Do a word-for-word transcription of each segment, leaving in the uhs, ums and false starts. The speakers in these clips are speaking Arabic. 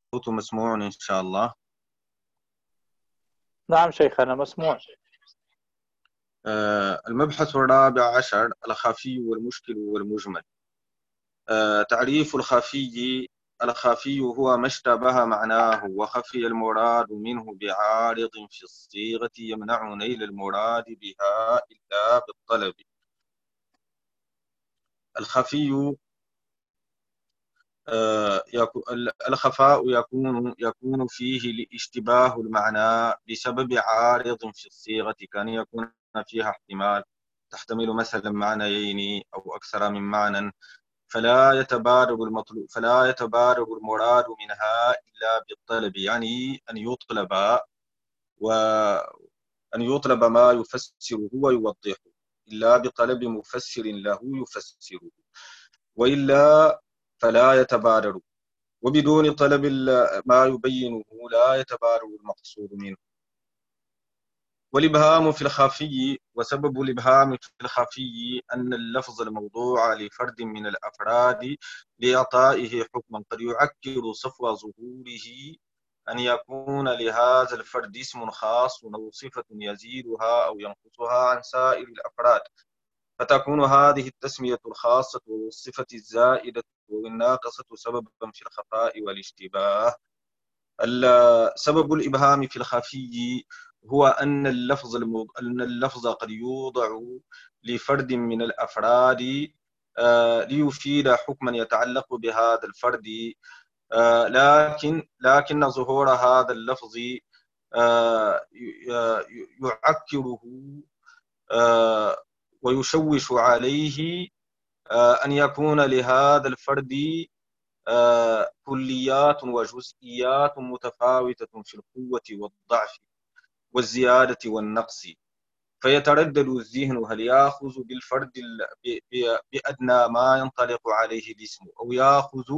صوت مسموع إن شاء الله. نعم شيخنا مسموع. آه، المبحث الرابع عشر: الخفي والمشكل والمجمل. آه، تعريف الخفي: الخفي هو ما اشتبه معناه وخفي المراد منه بعارض في الصيغة يمنع نيل المراد بها إلا بالطلب. الخفي آه، الخفاء يكون يكون فيه لاشتباه المعنى بسبب عارض في الصيغة، كان يكون فيها احتمال تحتمل مثلا معنيين أو أكثر من معنى، فلا يتبادر المطلوب فلا يتبادر المراد منها إلا بالطلب، يعني أن يطلب وأن يطلب ما يفسره ويوضحه إلا بطلب مفسر له يفسره، وإلا فلا يتبادر. وبدون طلب ما يبينه لا يتبادر المقصود منه. والإبهام في الخفي: وسبب الإبهام في الخفي أن اللفظ الموضوع لفرد من الأفراد لإعطائه حكما قد يعكر صفو ظهوره أن يكون لهذا الفرد اسم خاص أو صفة يزيدها أو ينقصها عن سائر الأفراد، فتكون هذه التسمية الخاصة والصفة الزائدة والناقصة سببا في الخفاء والاشتباه. سبب الإبهام في الخفي هو أن اللفظ المو... أن اللفظ قد يوضع لفرد من الأفراد آه ليفيد حكما يتعلق بهذا الفرد، آه لكن لكن ظهور هذا اللفظ آه يعكره آه ويشوش عليه آه أن يكون لهذا الفرد آه كليات وجزئيات متفاوتة في القوة والضعف والزيادة والنقص، فيتردد الذهن هل يأخذ بالفرد بأدنى ما ينطلق عليه الاسم أو يأخذ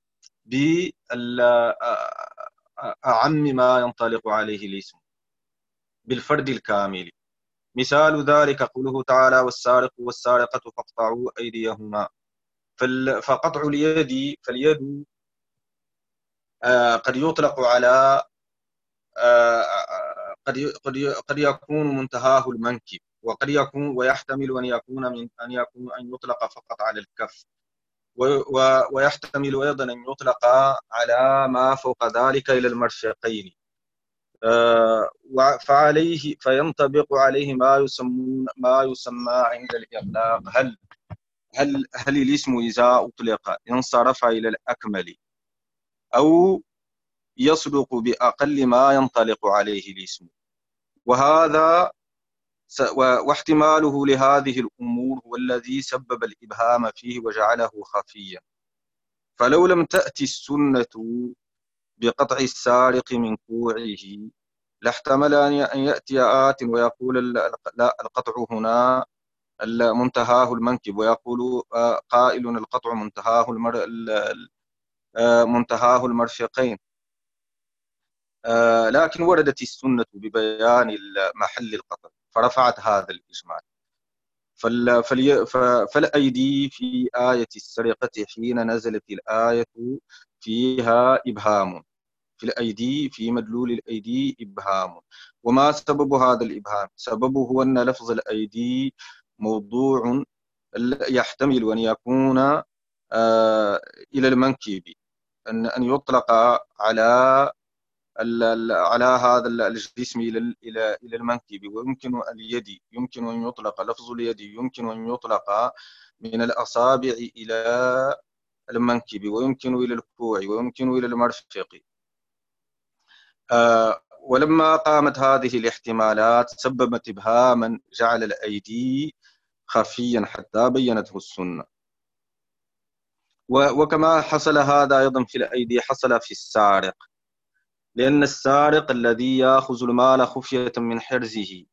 بأعم ما ينطلق عليه الاسم بالفرد الكامل. مثال ذلك قوله تعالى: والسارق والسارقة فاقطعوا أيديهما. فقطع اليد فاليد آه قد يطلق على آه قد قد قد يكون منتهاه المنكب، وقد يكون ويحتمل ان يكون من ان يكون ان يطلق فقط على الكف، ويحتمل ايضا ان يطلق على ما فوق ذلك الى المرفقين، آه فعليه فينطبق عليه ما يسمون ما يسمى عند الاطلاق هل هل هل الاسم اذا اطلق انصرف الى الاكمل او يصدق بأقل ما ينطلق عليه الاسم، وهذا واحتماله لهذه الأمور هو الذي سبب الإبهام فيه وجعله خفيا. فلو لم تأتي السنة بقطع السارق من كوعه لاحتمل أن يأتي آت ويقول لا، القطع هنا منتهاه المنكب، ويقول قائل القطع منتهاه المر... منتهاه المرفقين، آه لكن وردت السنة ببيان محل القطع فرفعت هذا الإجمال. فال فالي فالأيدي في آية السرقة حين نزلت الآية فيها إبهام، في الأيدي في مدلول الأيدي إبهام. وما سبب هذا الإبهام؟ سببه أن لفظ الأيدي موضوع يحتمل أن يكون آه إلى المنكب، أن أن يطلق على على هذا الجسم الى الى الى المنكب، ويمكن اليد يمكن ان يطلق لفظ اليد يمكن ان يطلق من الاصابع الى المنكب، ويمكن الى الكوع، ويمكن الى المرفق. آه ولما قامت هذه الاحتمالات سببت ابهاما جعل الايدي خفيا حتى بينته السنه. وكما حصل هذا ايضا في الايدي حصل في السارق، لأن السارق الذي يأخذ المال خفية من حرزه،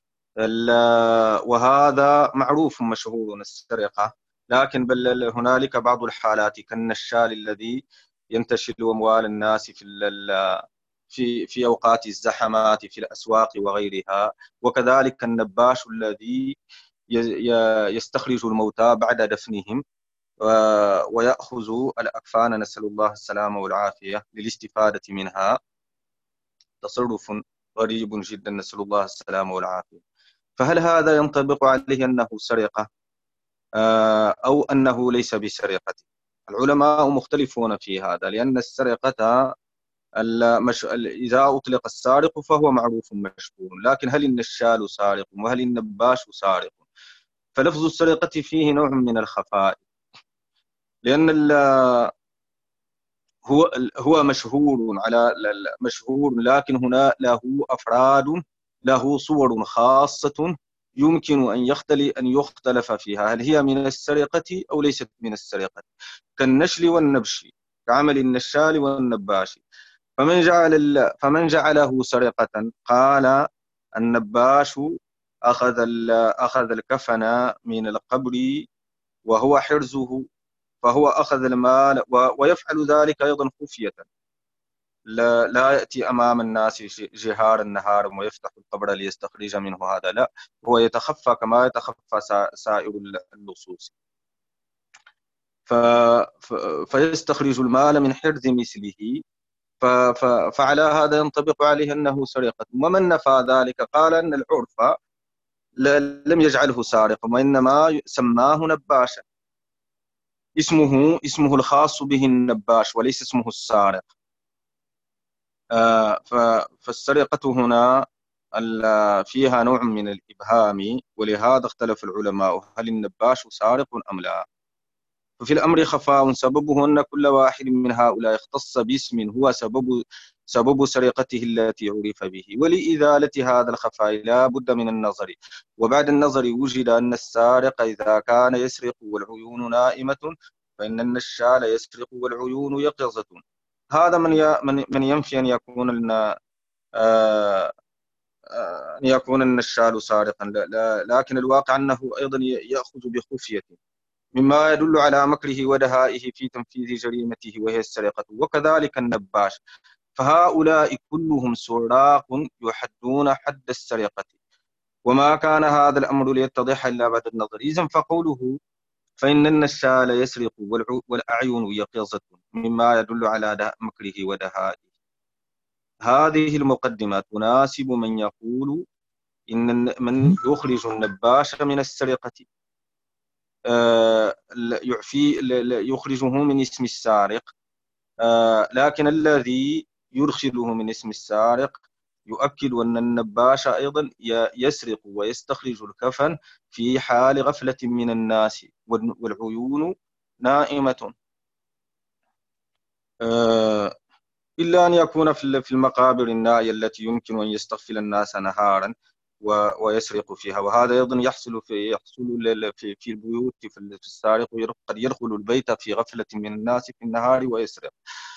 وهذا معروف مشهور السرقة، لكن بل هنالك بعض الحالات كالنشال الذي ينتشل أموال الناس في في في أوقات الزحمات في الأسواق وغيرها، وكذلك النباش الذي يستخرج الموتى بعد دفنهم ويأخذ الأكفان، نسأل الله السلامة والعافية، للاستفادة منها. تصرف غريب جدا، نسأل الله السلامة والعافية. فهل هذا ينطبق عليه أنه سرقة أو أنه ليس بسرقة؟ العلماء مختلفون في هذا، لأن السرقة المش... إذا أطلق السارق فهو معروف مشهور، لكن هل النشال سارق وهل النباش سارق؟ فلفظ السرقة فيه نوع من الخفاء، لأن ال... هو هو مشهور على مشهور، لكن هنا له أفراد، له صور خاصة يمكن أن يختلف أن يختلف فيها، هل هي من السرقة أو ليست من السرقة، كالنشل والنبش، كعمل النشال والنباش. فمن جعل فمن جعله سرقة قال النباش أخذ أخذ الكفن من القبر وهو حرزه، فهو أخذ المال ويفعل ذلك أيضا خفية، لا, لا يأتي أمام الناس جهار النهار ويفتح القبر ليستخرج منه هذا، لا، هو يتخفى كما يتخفى سائر اللصوص، فيستخرج المال من حرز مثله، فعلى هذا ينطبق عليه أنه سرقة. ومن نفى ذلك قال أن العرف لم يجعله سارقا، وإنما سماه نباشا، اسمه اسمه الخاص به النباش وليس اسمه السارق. فالسرقة هنا فيها نوع من الإبهام، ولهذا اختلف العلماء هل النباش سارق أم لا. ففي الأمر خفاء، سببه أن كل واحد من هؤلاء اختص باسم هو سبب سبب سرقته التي عرف به، ولإزالة هذا الخفاء لا بد من النظر، وبعد النظر وجد أن السارق إذا كان يسرق والعيون نائمة فإن النشال يسرق والعيون يقظة. هذا من من ينفي أن يكون أن أن يكون النشال سارقا، لكن الواقع أنه أيضا يأخذ بخفية، مما يدل على مكره ودهائه في تنفيذ جريمته وهي السرقة. وكذلك النباش، فهؤلاء كلهم سراق يحدون حد السرقة، وما كان هذا الأمر ليتضح إلا بعد النظر. إذن فقوله فإن النشال يسرق والأعين يقظة مما يدل على مكره ودهائه. هذه المقدمة تناسب من يقول إن من يخرج النباش من السرقة يعفي يخرجه من اسم السارق، لكن الذي يرخله من اسم السارق يؤكد أن النباش أيضا يسرق ويستخرج الكفن في حال غفلة من الناس والعيون نائمة، إلا أن يكون في المقابر النائية التي يمكن أن يستغفل الناس نهارا ويسرق فيها، وهذا أيضا يحصل في يحصل في في البيوت. في السارق قد يدخل البيت في غفلة من الناس في النهار ويسرق.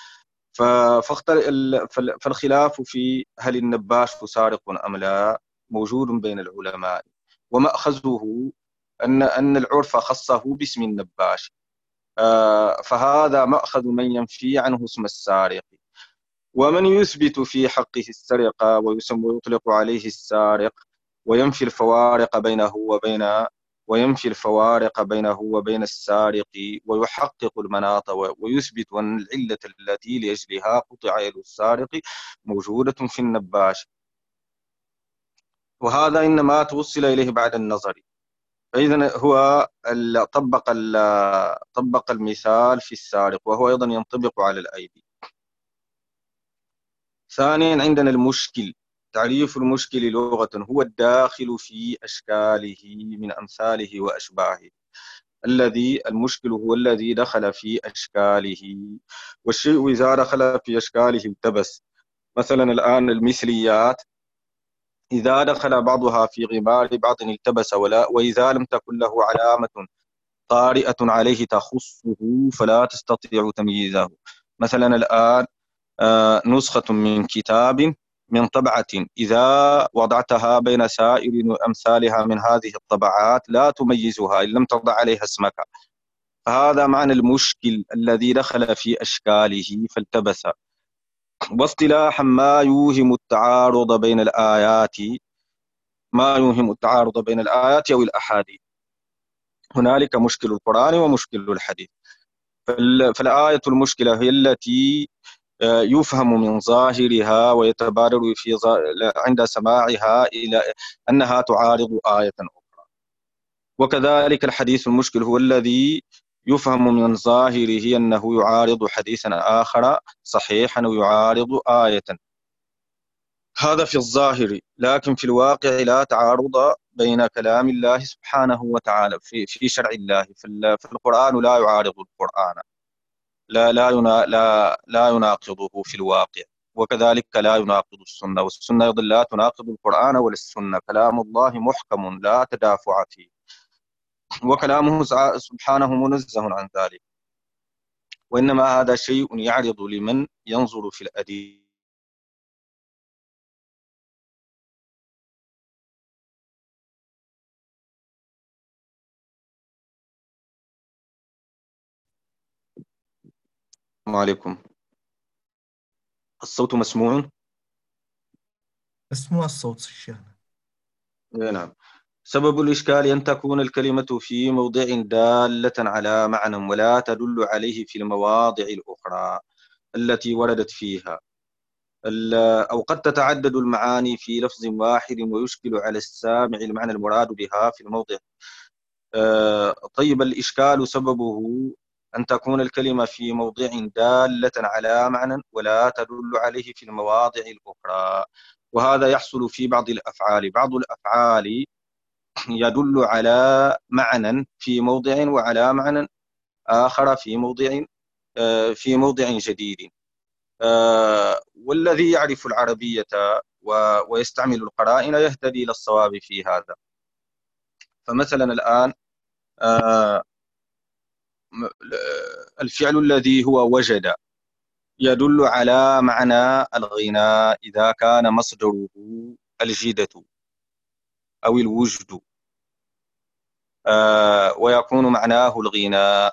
فالخلاف في هل النباش سارق أم لا موجود بين العلماء، ومأخذه أن أن العرف خصه باسم النباش، فهذا مأخذ من ينفي عنه اسم السارق، ومن يثبت في حقه السرقة ويسمى ويطلق عليه السارق، وينفي الفوارق بينه وبين وينفي الفوارق بينه وبين السارق، ويحقق المناط ويثبت أن العلة التي لأجلها قطع يد السارق موجودة في النباش، وهذا إنما توصل إليه بعد النظر. فإذا هو طبق طبق المثال في السارق، وهو أيضا ينطبق على الأيدي. ثانيا عندنا المشكل. تعريف المشكل لغة هو الداخل في أشكاله من أمثاله وأشباهه. الذي المشكل هو الذي دخل في أشكاله، والشيء إذا دخل في أشكاله التبس. مثلا الآن المثليات إذا دخل بعضها في غمار بعض التبس، ولا وإذا لم تكن له علامة طارئة عليه تخصه فلا تستطيع تمييزه. مثلا الآن آه نسخة من كتاب من طبعة إذا وضعتها بين سائر أمثالها من هذه الطبعات لا تميزها إن لم تضع عليها اسمك، فهذا معنى المشكل الذي دخل في أشكاله فالتبس. واصطلاحا ما يوهم التعارض بين الآيات ما يوهم التعارض بين الآيات أو الأحاديث. هنالك مشكل القرآن ومشكل الحديث. فالآية المشكلة هي التي يفهم من ظاهرها ويتبادر في عند سماعها إلى أنها تعارض آية أخرى. وكذلك الحديث المشكل هو الذي يفهم من ظاهره أنه يعارض حديثا آخر صحيحا ويعارض آية. هذا في الظاهر، لكن في الواقع لا تعارض بين كلام الله سبحانه وتعالى في في شرع الله. فالقرآن لا يعارض القرآن، لا لا لا لا يناقضه في الواقع. وكذلك لا يناقض السنة، والسنة أيضا لا تناقض القرآن ولا السنة. كلام الله محكم لا تدافع فيه، وكلامه سبحانه منزه عن ذلك، وإنما هذا شيء يعرض لمن ينظر في الأدلة. السلام عليكم. الصوت مسموع؟ مسموع الصوت شيخنا. نعم. سبب الإشكال أن تكون الكلمة في موضع دالة على معنى ولا تدل عليه في المواضع الأخرى التي وردت فيها، أو قد تتعدد المعاني في لفظ واحد ويشكل على السامع المعنى المراد بها في الموضع. طيب، الإشكال سببه أن تكون الكلمة في موضع دالة على معنى ولا تدل عليه في المواضع الأخرى، وهذا يحصل في بعض الأفعال. بعض الأفعال يدل على معنى في موضع وعلى معنى آخر في موضع في موضع جديد. والذي يعرف العربية ويستعمل القرائن يهتدي إلى الصواب في هذا. فمثلا الآن الفعل الذي هو وجد يدل على معنى الغناء إذا كان مصدره الجدة أو الوجد، ويكون معناه الغناء.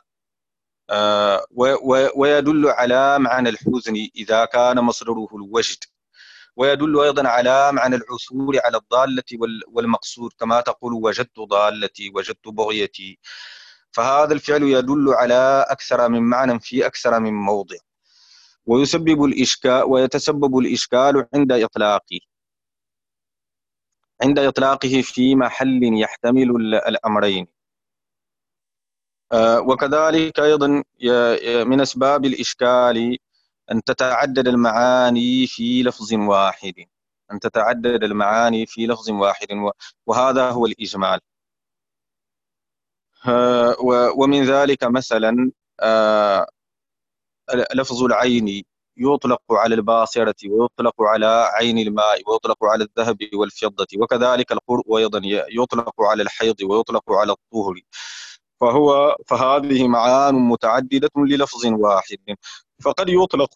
ويدل على معنى الحزن إذا كان مصدره الوجد، ويدل أيضا على معنى العثور على الضالة والمقصود، كما تقول وجدت ضالتي وجدت بغيتي. فهذا الفعل يدل على أكثر من معنى في أكثر من موضع، ويسبب الإشكال ويتسبب الإشكال عند إطلاقه عند إطلاقه في محل يحتمل الأمرين. وكذلك أيضا من أسباب الإشكال أن تتعدد المعاني في لفظ واحد أن تتعدد المعاني في لفظ واحد وهذا هو الإجمال. ومن ذلك مثلا لفظ العين يطلق على الباصرة ويطلق على عين الماء ويطلق على الذهب والفضة، وكذلك القرء أيضا يطلق على الحيض ويطلق على الطهر. فهو فهذه معان متعددة للفظ واحد، فقد يطلق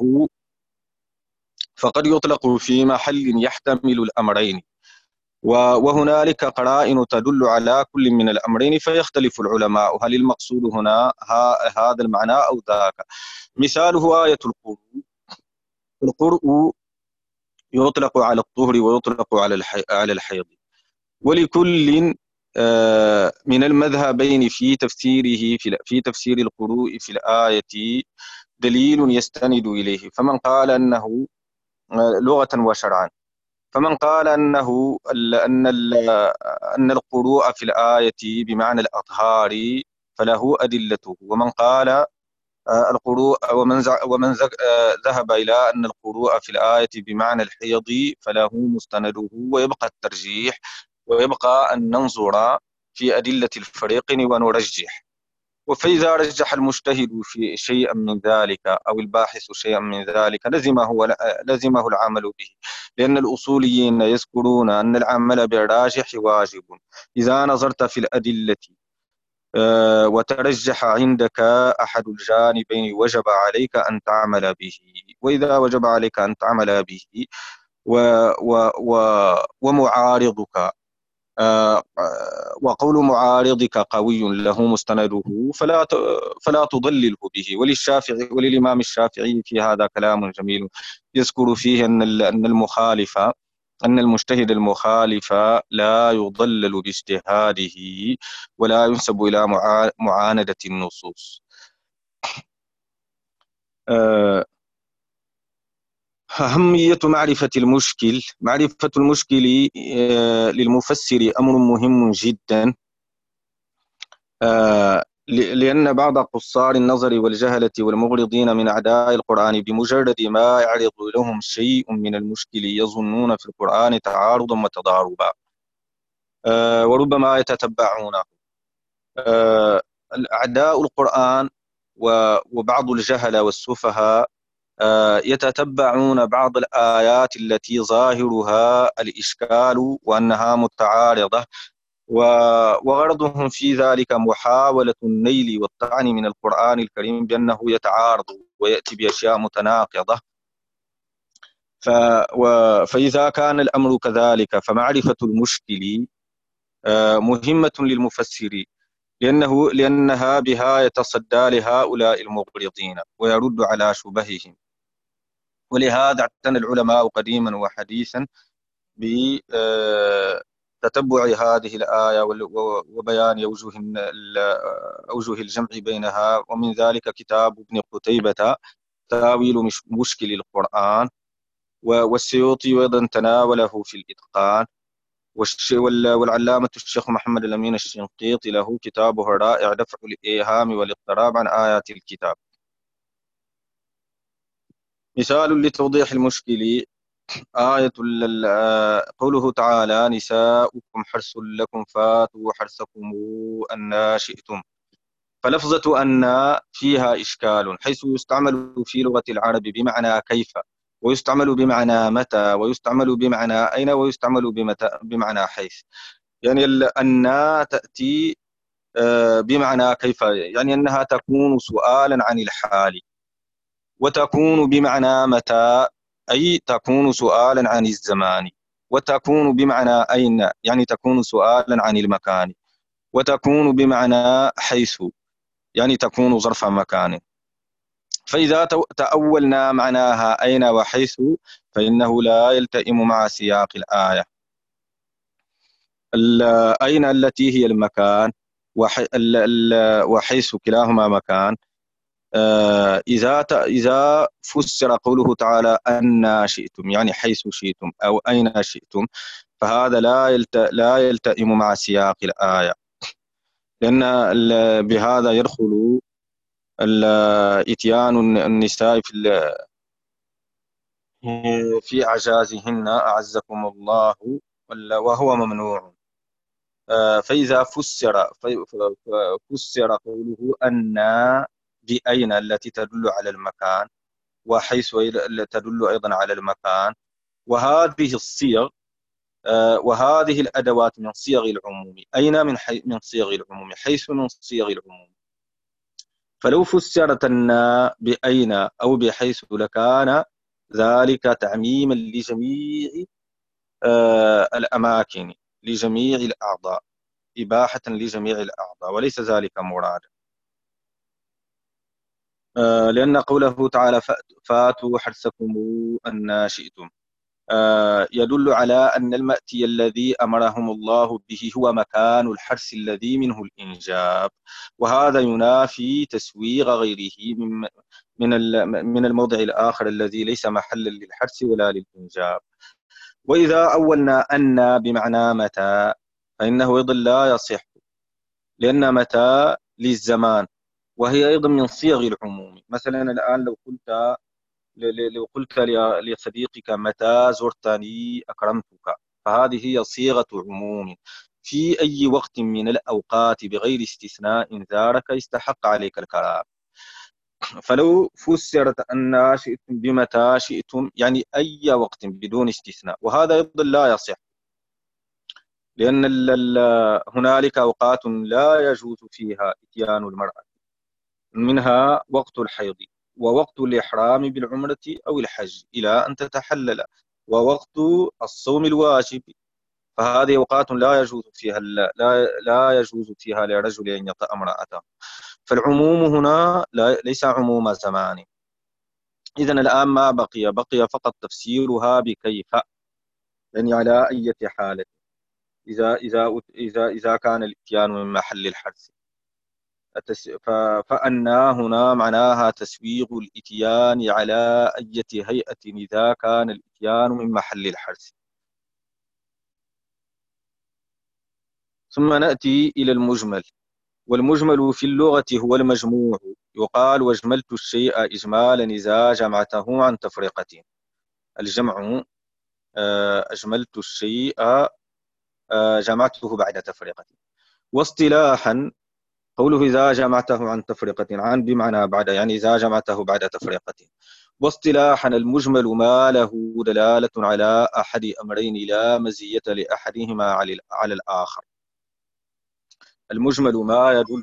فقد يطلق في محل يحتمل الأمرين، وهنالك قرائن تدل على كل من الأمرين، فيختلف العلماء هل المقصود هنا هذا المعنى أو ذاك. مثاله آية القرء. القرء يطلق على الطهر ويطلق على الحيض، ولكل من المذهبين في تفسيره في تفسير القروء في الآية دليل يستند إليه. فمن قال أنه لغة وشرعا، فمن قال أنه أن أن القروء في الآية بمعنى الأطهار فله أدلته، ومن قال القروء ومن ومن ذهب إلى أن القروء في الآية بمعنى الحيض فله مستنده. ويبقى الترجيح، ويبقى أن ننظر في أدلة الفريقين ونرجح. وفإذا رجح المجتهد في شيئا من ذلك أو الباحث شيئا من ذلك لزمه لزمه العمل به، لأن الأصوليين يذكرون أن العمل بالراجح واجب إذا نظرت في الأدلة وترجح عندك أحد الجانبين وجب عليك أن تعمل به. وإذا وجب عليك أن تعمل به و و و ومعارضك وقول معارضك قوي له مستنده فلا فلا تضلله به. وللشافعي وللإمام الشافعي في هذا كلام جميل يذكر فيه أن أن المخالف أن المجتهد المخالف لا يضلل باجتهاده ولا ينسب إلى معاندة النصوص. أهمية معرفة المشكل. معرفة المشكل للمفسر أمر مهم جدا، لأن بعض قصار النظر والجهلة والمغرضين من أعداء القرآن بمجرد ما يعرض لهم شيء من المشكل يظنون في القرآن تعارضا وتضاربا وربما يتتبعونه. أعداء القرآن وبعض الجهلة والسفهاء يتتبعون بعض الآيات التي ظاهرها الإشكال وأنها متعارضة، وغرضهم في ذلك محاولة النيل والطعن من القرآن الكريم بأنه يتعارض ويأتي بأشياء متناقضة. فإذا كان الأمر كذلك فمعرفة المشكل مهمة للمفسر، لأنه لأنها بها يتصدى لهؤلاء المغرضين ويرد على شبههم. ولهذا اعتنى العلماء قديما وحديثا بتتبع هذه الآية وبيان أوجه أوجه الجمع بينها، ومن ذلك كتاب ابن قتيبة تاويل مشكل القرآن، والسيوطي أيضا تناوله في الإتقان، والعلامة الشيخ محمد الأمين الشنقيطي له كتابه الرائع دفع الإيهام والاضطراب عن آيات الكتاب. مثال لتوضيح المشكل آية قوله تعالى: نساؤكم حرث لكم فاتوا حرثكم أن شئتم. فلفظة أن فيها إشكال، حيث يستعمل في لغة العرب بمعنى كيف، ويستعمل بمعنى متى، ويستعمل بمعنى أين، ويستعمل بمتى بمعنى حيث. يعني أن تأتي بمعنى كيف، يعني أنها تكون سؤالا عن الحال، وتكون بمعنى متى أي تكون سؤالا عن الزمان، وتكون بمعنى أين يعني تكون سؤالا عن المكان، وتكون بمعنى حيث يعني تكون ظرف مكان. فإذا تأولنا معناها أين وحيث فإنه لا يلتئم مع سياق الآية. أين التي هي المكان، وحيث كلاهما مكان. إذا إذا فسر قوله تعالى أن شئتم يعني حيث شئتم أو أين شئتم، فهذا لا يلت لا يلتئم مع سياق الآية، لأن بهذا يدخل إتيان النساء في في أعجازهن أعزكم الله، وهو ممنوع. فإذا فسر فسر قوله أن بأين التي تدل على المكان، وحيث تدل أيضا على المكان، وهذه الصيغ وهذه الأدوات من صيغ العموم. أين من حي... من صيغ العموم، حيث من صيغ العموم. فلو فسرت أن بأين أو بحيث لكان ذلك تعميما لجميع الأماكن، لجميع الأعضاء، إباحة لجميع الأعضاء، وليس ذلك مرادا. لأن قوله تعالى فاتوا حرثكم أن شئتم يدل على أن المأتي الذي أمرهم الله به هو مكان الحرث الذي منه الإنجاب، وهذا ينافي تسويغ غيره من من الموضع الآخر الذي ليس محلا للحرث ولا للإنجاب. وإذا أولنا أن بمعنى متى فإنه أيضا لا يصح، لأن متى للزمان، وهي أيضا من صيغ العموم. مثلا الآن لو قلت لو قلت لصديقك متى زرتني أكرمتك، فهذه هي صيغة عموم. في أي وقت من الأوقات بغير استثناء زارك استحق عليك الكلام. فلو فسرت أن شئتم بمتى شئتم يعني أي وقت بدون استثناء، وهذا أيضا لا يصح، لأن هنالك أوقات لا يجوز فيها إتيان المرأة، منها وقت الحيض، ووقت الإحرام بالعمرة أو الحج إلى أن تتحلل، ووقت الصوم الواجب. فهذه أوقات لا يجوز فيها لا لا يجوز فيها لرجل أن يطأ امرأته. فالعموم هنا لا ليس عموم زمان. إذن الآن ما بقي بقي فقط تفسيرها بكيف. يعني على أي حالة، إذا إذا إذا إذا كان الإتيان من محل الحدث، التس- ف- فأن هنا معناها تسويغ الإتيان على أي هيئة إذا كان الإتيان من محل الحدث. ثم نأتي إلى المجمل. والمجمل في اللغة هو المجموع. يقال واجملت الشيء إجمالا إذا جمعته عن تفرقة. الجمع آه، أجملت الشيء آه، جمعته بعد تفرقة. واصطلاحا قوله إذا جمعته عن تفرقة، عن بمعنى بعد، يعني إذا جمعته بعد تفرقة. واصطلاحا المجمل ما له دلالة على أحد أمرين لا مزية لأحدهما على على الآخر. المجمل ما يدل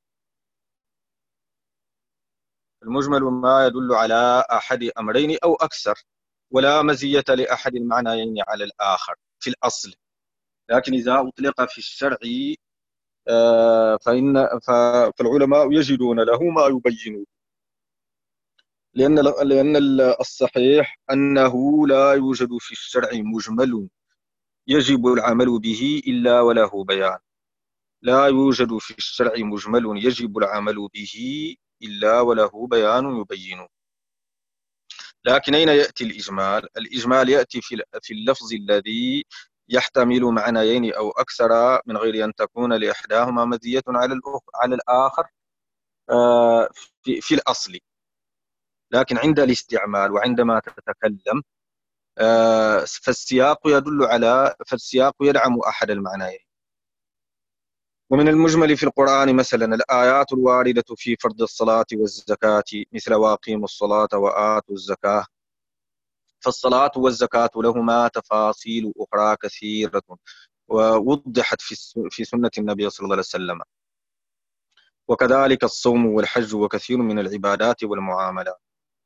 المجمل ما يدل على أحد أمرين أو أكثر، ولا مزية لأحد المعنيين على الآخر في الأصل. لكن إذا أطلق في الشرع آه، فإن فالعلماء يجدون له ما يبينون. لأن لأن الصحيح أنه لا يوجد في الشرع مجمل يجب العمل به إلا وله بيان. لا يوجد في الشرع مجمل يجب العمل به إلا وله بيان يبينه. لكن أين يأتي الإجمال؟ الإجمال يأتي في في اللفظ الذي يحتمل معنيين أو أكثر من غير أن تكون لإحداهما مزية على على الآخر آه، في, في الأصل. لكن عند الاستعمال وعندما تتكلم آه، فالسياق يدل على فالسياق يدعم أحد المعنيين. ومن المجمل في القرآن مثلا الآيات الواردة في فرض الصلاة والزكاة، مثل وأقيموا الصلاة وآتوا الزكاة. فالصلاة والزكاة لهما تفاصيل أخرى كثيرة ووضحت في في سنة النبي صلى الله عليه وسلم، وكذلك الصوم والحج وكثير من العبادات والمعاملات.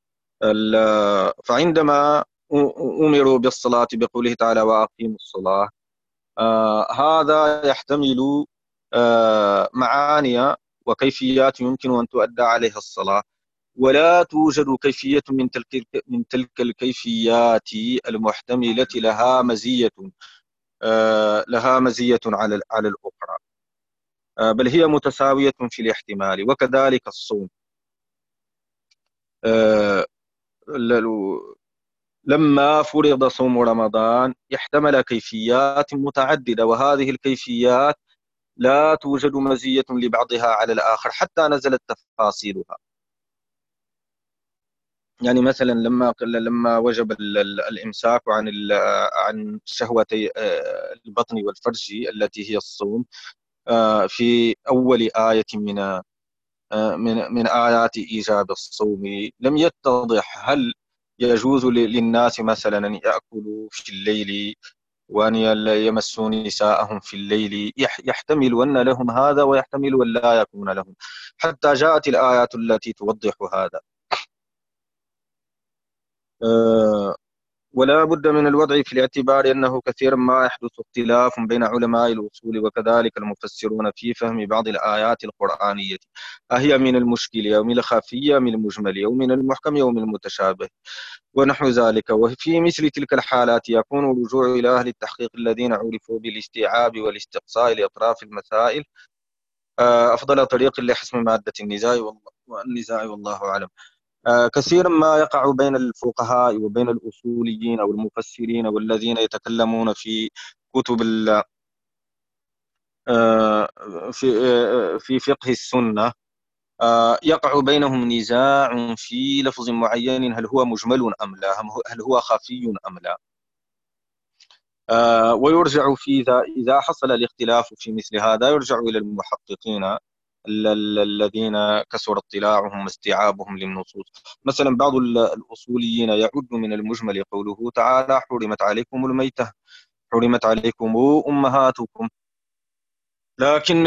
فعندما أمروا بالصلاة بقوله تعالى وأقيموا الصلاة، آه هذا يحتمل آه معاني وكيفيات يمكن أن تؤدى عليها الصلاة، ولا توجد كيفية من تلك من تلك الكيفيات المحتملة لها مزية آه لها مزية على على الأخرى، آه بل هي متساوية في الاحتمال. وكذلك الصوم، آه لما فرض صوم رمضان احتمل كيفيات متعددة، وهذه الكيفيات لا توجد مزية لبعضها على الآخر حتى نزلت تفاصيلها. يعني مثلا لما لما وجب الإمساك عن عن شهوتي البطن والفرج التي هي الصوم في أول آية من من من آيات إيجاب الصوم، لم يتضح هل يجوز للناس مثلا أن يأكلوا في الليل وأن يمسوا نساءهم في الليل. يحتمل أن لهم هذا ويحتمل أن لا يكون لهم، حتى جاءت الآيات التي توضح هذا. أه ولا بد من الوضع في الاعتبار أنه كثيرا ما يحدث اختلاف بين علماء الأصول وكذلك المفسرون في فهم بعض الآيات القرآنية، أهي من المشكل أو من الخفية من المجمل أو من المحكم أو من المتشابه ونحو ذلك. وفي مثل تلك الحالات يكون الرجوع إلى أهل التحقيق الذين عرفوا بالاستيعاب والاستقصاء لأطراف المسائل أفضل طريق لحسم مادة النزاع والنزاع والله أعلم. كثيرا ما يقع بين الفقهاء وبين الأصوليين أو المفسرين والذين يتكلمون في كتب في في فقه السنة، يقع بينهم نزاع في لفظ معين، هل هو مجمل أم لا، هل هو خفي أم لا. ويرجع في ذا إذا حصل الاختلاف في مثل هذا يرجع إلى المحققين الذين كثر اطلاعهم واستيعابهم للنصوص. مثلا بعض الأصوليين يعد من المجمل قوله تعالى حرمت عليكم الميتة، حرمت عليكم أمهاتكم. لكن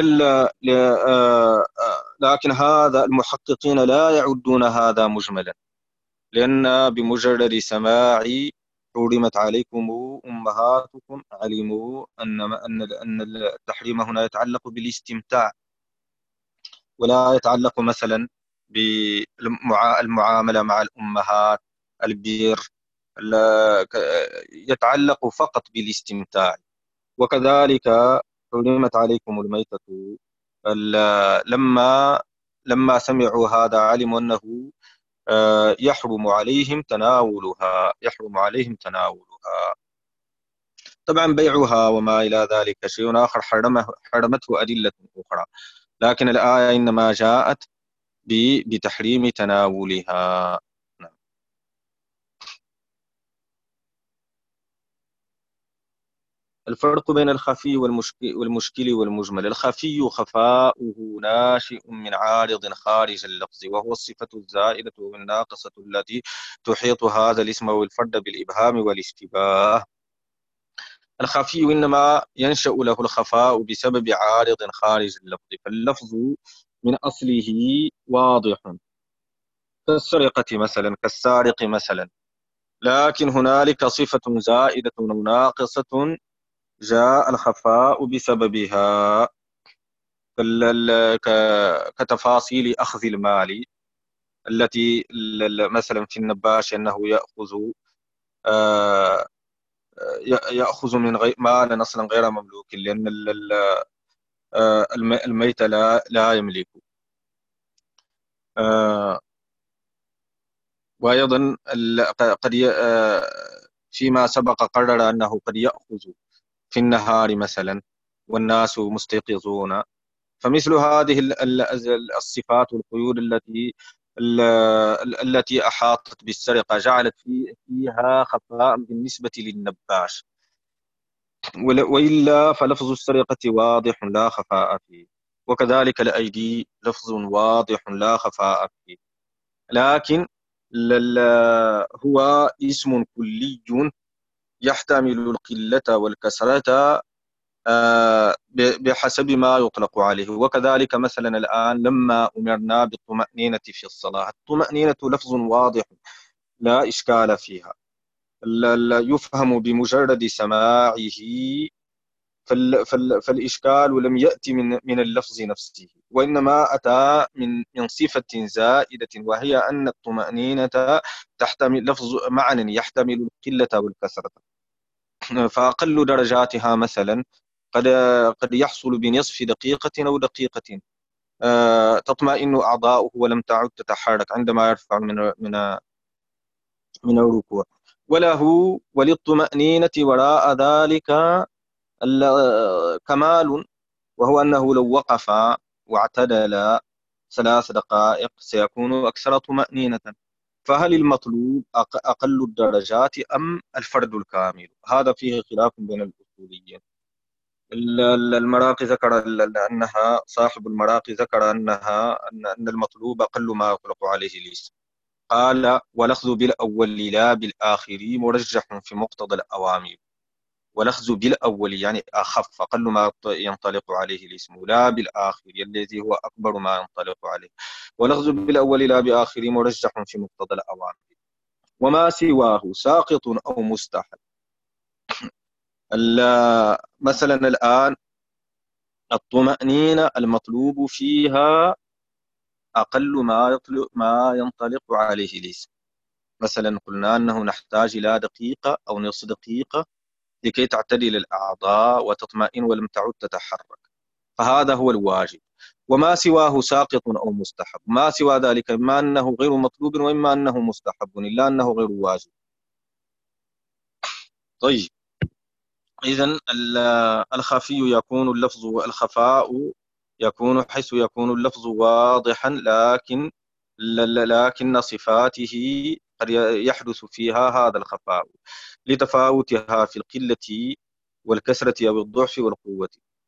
لكن هذا المحققين لا يعدون هذا مجملا، لأن بمجرد سماع حرمت عليكم أمهاتكم علموا أن أن أن التحريم هنا يتعلق بالاستمتاع، ولا يتعلق مثلا بالمعاملة مع الأمهات، البير، يتعلق فقط بالاستمتاع. وكذلك حرمت عليكم الميتة، لما لما سمعوا هذا علموا أنه آه، يحرم عليهم تناولها يحرم عليهم تناولها. طبعا بيعها وما إلى ذلك شيء آخر حرمه حرمته أدلة أخرى، لكن الآية إنما جاءت بتحريم تناولها. نعم. الفرق بين الخفي والمشكل والمشكل والمجمل: الخفي خفاؤه ناشئ من عارض خارج اللفظ، وهو الصفة الزائدة والناقصة التي تحيط هذا الاسم والفرد بالإبهام والاشتباه. الخفي إنما ينشأ له الخفاء بسبب عارض خارج اللفظ، فاللفظ من أصله واضح كالسرقة مثلا، كالسارق مثلا، لكن هنالك صفة زائدة أو ناقصة جاء الخفاء بسببها، كتفاصيل أخذ المال التي مثلا في النباش أنه يأخذ آه، يأخذ من غير مالا أصلا غير مملوك، لأن آه، الميت لا لا يملك. آه، وأيضا قد آه، فيما سبق قرر أنه قد يأخذ في النهار مثلا والناس مستيقظون. فمثل هذه الصفات والقيود التي التي أحاطت بالسرقة جعلت فيها خفاء بالنسبة للنباش، وإلا فلفظ السرقة واضح لا خفاء فيه، وكذلك الأيدي لفظ واضح لا خفاء فيه، لكن هو اسم كلي يحتمل القلة والكسرة بحسب ما يطلق عليه. وكذلك مثلا الآن لما أمرنا بالطمأنينة في الصلاة، الطمأنينة لفظ واضح لا إشكال فيها، يفهم بمجرد سماعه، فال فال فالإشكال لم يأتي من من اللفظ نفسه، وإنما أتى من من صفة زائدة، وهي أن الطمأنينة تحتمل لفظ معنى يحتمل القلة والكثرة، فأقل درجاتها مثلا قد قد يحصل بنصف دقيقة أو دقيقة، آه، تطمئن أعضاؤه ولم تعد تتحرك عندما يرفع من من من الركوع. وله وللطمأنينة وراء ذلك كمال، وهو أنه لو وقف واعتدل ثلاث دقائق سيكون أكثر طمأنينة. فهل المطلوب أقل الدرجات أم الفرد الكامل؟ هذا فيه خلاف بين الأصوليين. المراقي ذكر أنها صاحب المراقي ذكر أنها أن المطلوب أقل ما يطلق عليه الاسم. قال: ولخذ بالأول لا بالآخر مرجح في مقتضى الأوامر. ولخذ بالأول يعني أخف، أقل ما ينطلق عليه الاسم، لا بالآخر الذي هو أكبر ما ينطلق عليه. ولخذ بالأول لا بآخر مرجح في مقتضى الأوامر. وما سواه ساقط أو مستحب. مثلا الآن الطمأنينة المطلوب فيها أقل ما يطلق ما ينطلق عليه الاسم. مثلا قلنا أنه نحتاج إلى دقيقة أو نصف دقيقة لكي تعتدل الأعضاء وتطمئن ولم تعد تتحرك، فهذا هو الواجب. وما سواه ساقط أو مستحب، ما سوى ذلك إما أنه غير مطلوب وإما أنه مستحب، إلا أنه غير واجب. طيب، إذن الخفي يكون اللفظ، الخفاء يكون حيث يكون اللفظ واضحا، لكن لكن صفاته قد يحدث فيها هذا الخفاء لتفاوتها في القلة والكسرة أو الضعف والقوة.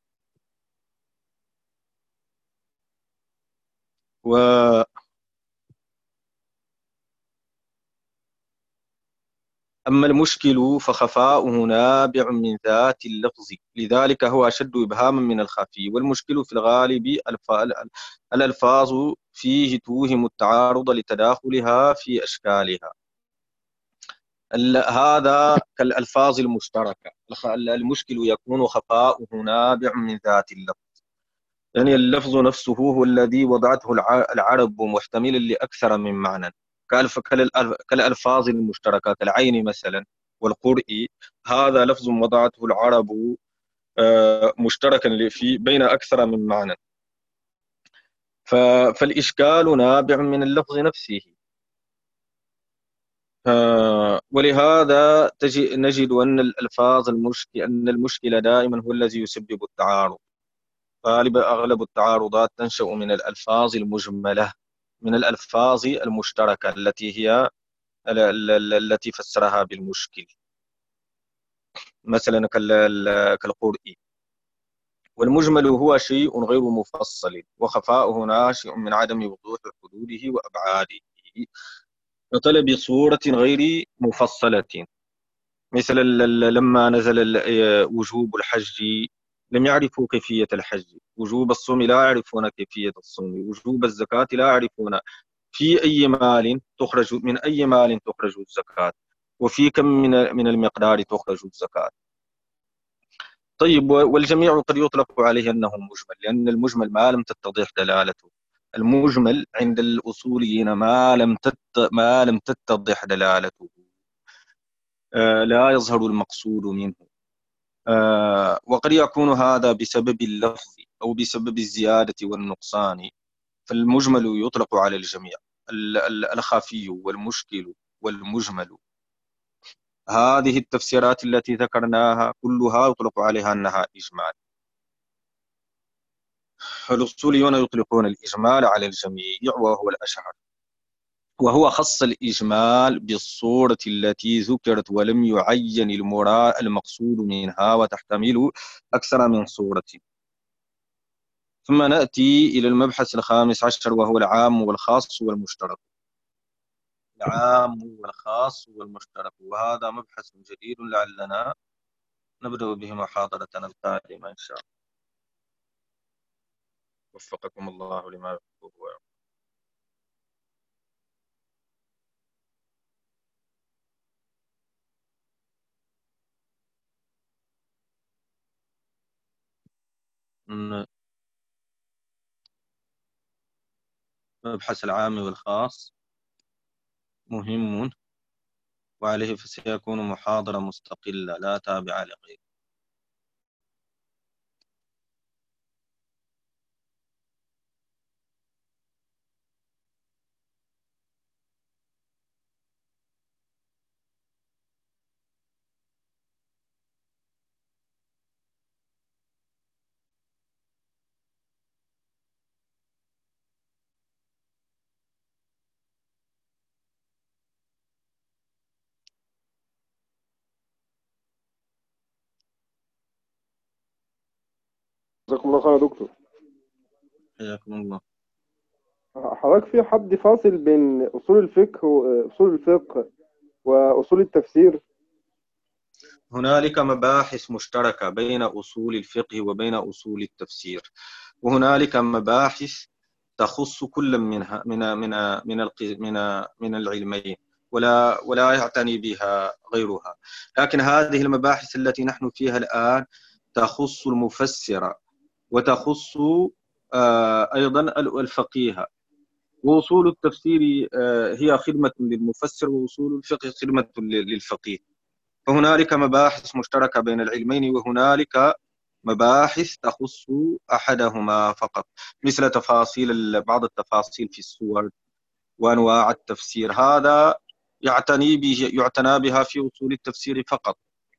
و أما المشكل فخفاؤه نابع من ذات اللفظ، لذلك هو أشد إبهاما من الخفي. والمشكل في الغالب الألفاظ فيه توهم التعارض لتداخلها في أشكالها. هذا كالألفاظ المشتركة. المشكل يكون خفاؤه نابع من ذات اللفظ، يعني اللفظ نفسه هو الذي وضعته العرب محتملا لأكثر من معنى، كالف- كالألف- كالألفاظ المشتركة كالعين مثلا والقرء. هذا لفظ وضعته العرب آه، مشتركا ل- في بين أكثر من معنى. ف- فالإشكال نابع من اللفظ نفسه. آه، ولهذا تجي نجد أن الألفاظ المشكل أن المشكلة دائما هو الذي يسبب التعارض. غالبا أغلب التعارضات تنشأ من الألفاظ المجملة، من الألفاظ المشتركة التي هي ال- ال- ال- التي فسرها بالمشكل، مثلا كال- كالقرء. والمجمل هو شيء غير مفصل، وخفاؤه ناشئ من عدم وضوح حدوده وأبعاده، كطلب صورة غير مفصلة. مثل ال- ال- لما نزل ال- وجوب الحج لم يعرفوا كيفية الحج، وجوب الصوم لا يعرفون كيفية الصوم، وجوب الزكاة لا يعرفون في أي مال تخرج، من أي مال تخرج الزكاة، وفي كم من من المقدار تخرج الزكاة. طيب، والجميع قد يطلق عليه أنه مجمل، لأن المجمل ما لم تتضح دلالته. المجمل عند الأصوليين ما لم تت ما لم تتضح دلالته، آه، لا يظهر المقصود منه. آه، وقد يكون هذا بسبب اللفظ أو بسبب الزيادة والنقصان. فالمجمل يطلق على الجميع، ال- ال- الخفي والمشكل والمجمل. هذه التفسيرات التي ذكرناها كلها يطلق عليها أنها إجمال. الأصوليون يطلقون الإجمال على الجميع وهو الأشهر، وهو خص الإجمال بالصورة التي ذكرت ولم يعين المراد المقصود منها، وتحتمل أكثر من صورة. ثم نأتي إلى المبحث الخامس عشر، وهو العام والخاص والمشترك. العام والخاص والمشترك، وهذا مبحث جديد لعلنا نبدأ به محاضرتنا القادمة إن شاء الله. وفقكم الله لما يحبه ويرضى. مبحث العام والخاص مهم، وعليه فسيكون محاضرة مستقلة لا تابعة لغيره. جزاكم الله خير يا دكتور. حياكم الله. حضرتك في حد فاصل بين أصول الفقه وأصول الفقه وأصول التفسير؟ هنالك مباحث مشتركة بين أصول الفقه وبين أصول التفسير، وهنالك مباحث تخص كل منها من من من الق- من من العلمين، ولا ولا يعتني بها غيرها. لكن هذه المباحث التي نحن فيها الآن تخص المفسر، وتخص آه، أيضا الفقيه. وأصول التفسير آه، هي خدمة للمفسر، وأصول الفقه خدمة للفقيه. فهنالك مباحث مشتركة بين العلمين، وهنالك مباحث تخص أحدهما فقط، مثل تفاصيل بعض التفاصيل في السور وأنواع التفسير. هذا يعتني به يعتنى بها في أصول التفسير فقط،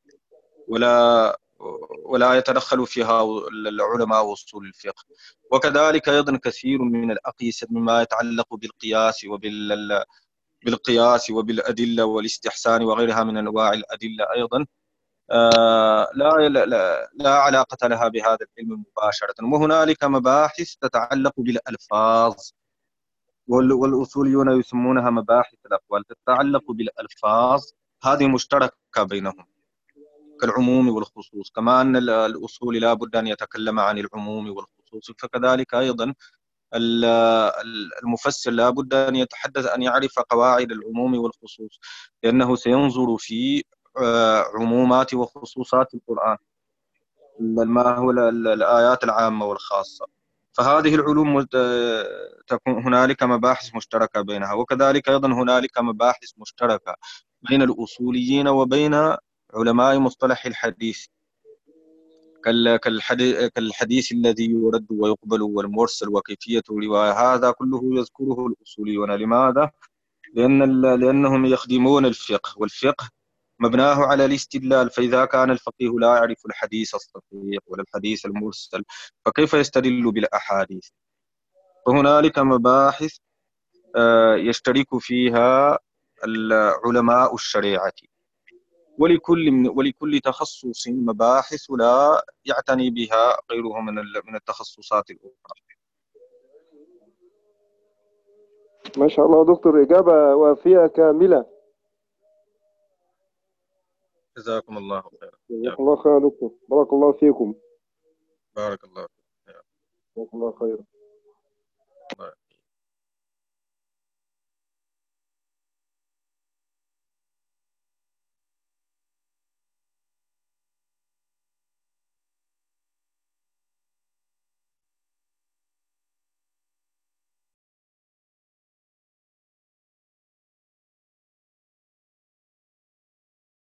ولا ولا يتدخل فيها العلماء أصول الفقه. وكذلك أيضا كثير من الأقيسة مما يتعلق بالقياس وبال بالقياس وبالأدلة والاستحسان وغيرها من أنواع الأدلة أيضا آه لا, لا لا علاقة لها بهذا العلم مباشرة. وهنالك مباحث تتعلق بالألفاظ، والأصوليون يسمونها مباحث الأقوال، تتعلق بالألفاظ. هذه مشتركة بينهم كالعموم والخصوص. كما أن الأصول لا بد أن يتكلم عن العموم والخصوص، فكذلك أيضا المفسر لا بد أن يتحدث أن يعرف قواعد العموم والخصوص، لأنه سينظر في عمومات وخصوصات القرآن، ما هو الآيات العامة والخاصة. فهذه العلوم تكون هنالك مباحث مشتركة بينها، وكذلك أيضا هنالك مباحث مشتركة بين الأصوليين وبين علماء مصطلح الحديث، كالحديث الذي يرد ويقبل والمرسل وكيفية الرواية. هذا كله يذكره الأصوليون. لماذا؟ لأن لأنهم يخدمون الفقه، والفقه مبناه على الاستدلال. فإذا كان الفقيه لا يعرف الحديث الصحيح ولا الحديث المرسل فكيف يستدل بالأحاديث؟ فهنالك مباحث يشترك فيها علماء الشريعة، ولكل من ولكل تخصص مباحث لا يعتني بها غيره من من التخصصات الأخرى. ما شاء الله دكتور، إجابة وافية كاملة. جزاكم الله خيرا. جزاكم الله خيرا يا دكتور، بارك الله فيكم. بارك الله فيك. جزاكم الله خيرا.